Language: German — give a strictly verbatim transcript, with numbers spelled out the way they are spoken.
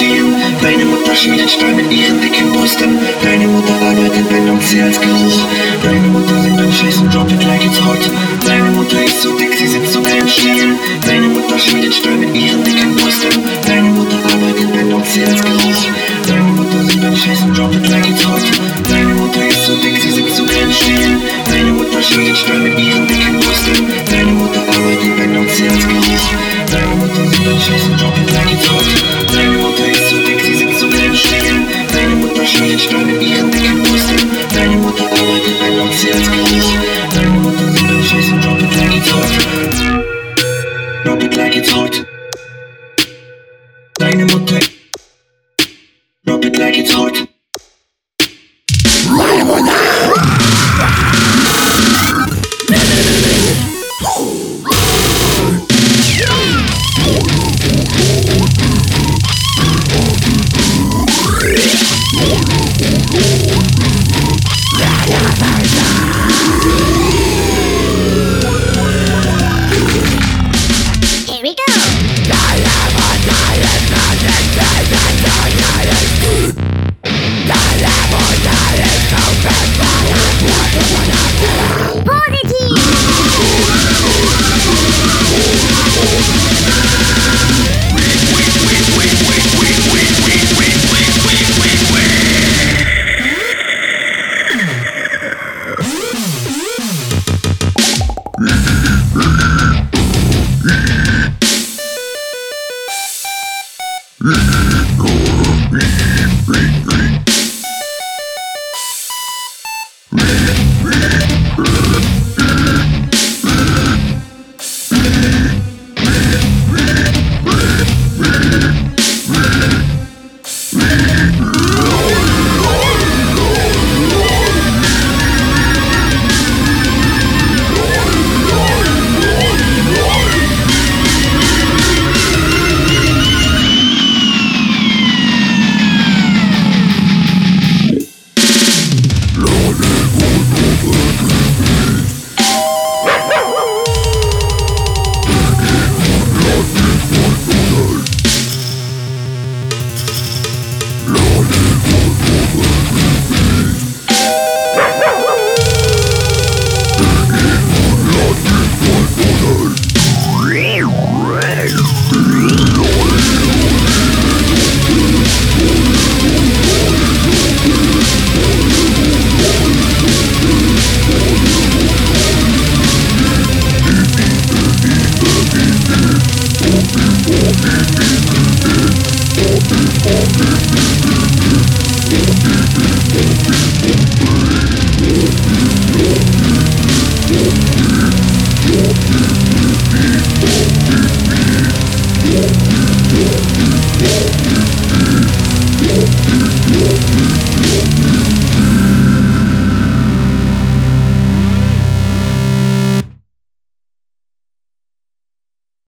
stehen. Deine Mutter schmiedet Stahl mit ihren dicken Brüsten. Deine Mutter arbeitet, benutzt sie als Geruch. Deine Mutter singt am Scheiß und drop it like it's hot. Deine Mutter ist so dick, sie sitzt sogar im Stehen. Deine Mutter schmiedet Stahl mit ihren dicken Brüsten. Deine Mutter arbeitet, benutzt sie als Geruch. Deine Mutter singt am Scheiß und drop it like it's hot. Deine Mutter ist so dick, sie sitzt sogar im Stehen. Deine Mutter schmiedet Stahl mit ihren dicken Brüsten. Deine Mutter arbeitet, benutzt sie als Geruch. Deine Mutter singt am Scheiß und drop it like it's hot. Deine Mutter ist so dick, sie sitzt sogar im Stehen. Deine Mutter schmiedet Stahl mit ihren dicken Brüsten. Deine Mutter arbeitet, benutzt sie als Geruch. Deine Mutter singt am Scheiß und drop it like it's hot. Drop it like it's hot. Deine Mutter. Drop it like it's hot. Deine Mutter. Here we go. Positiv.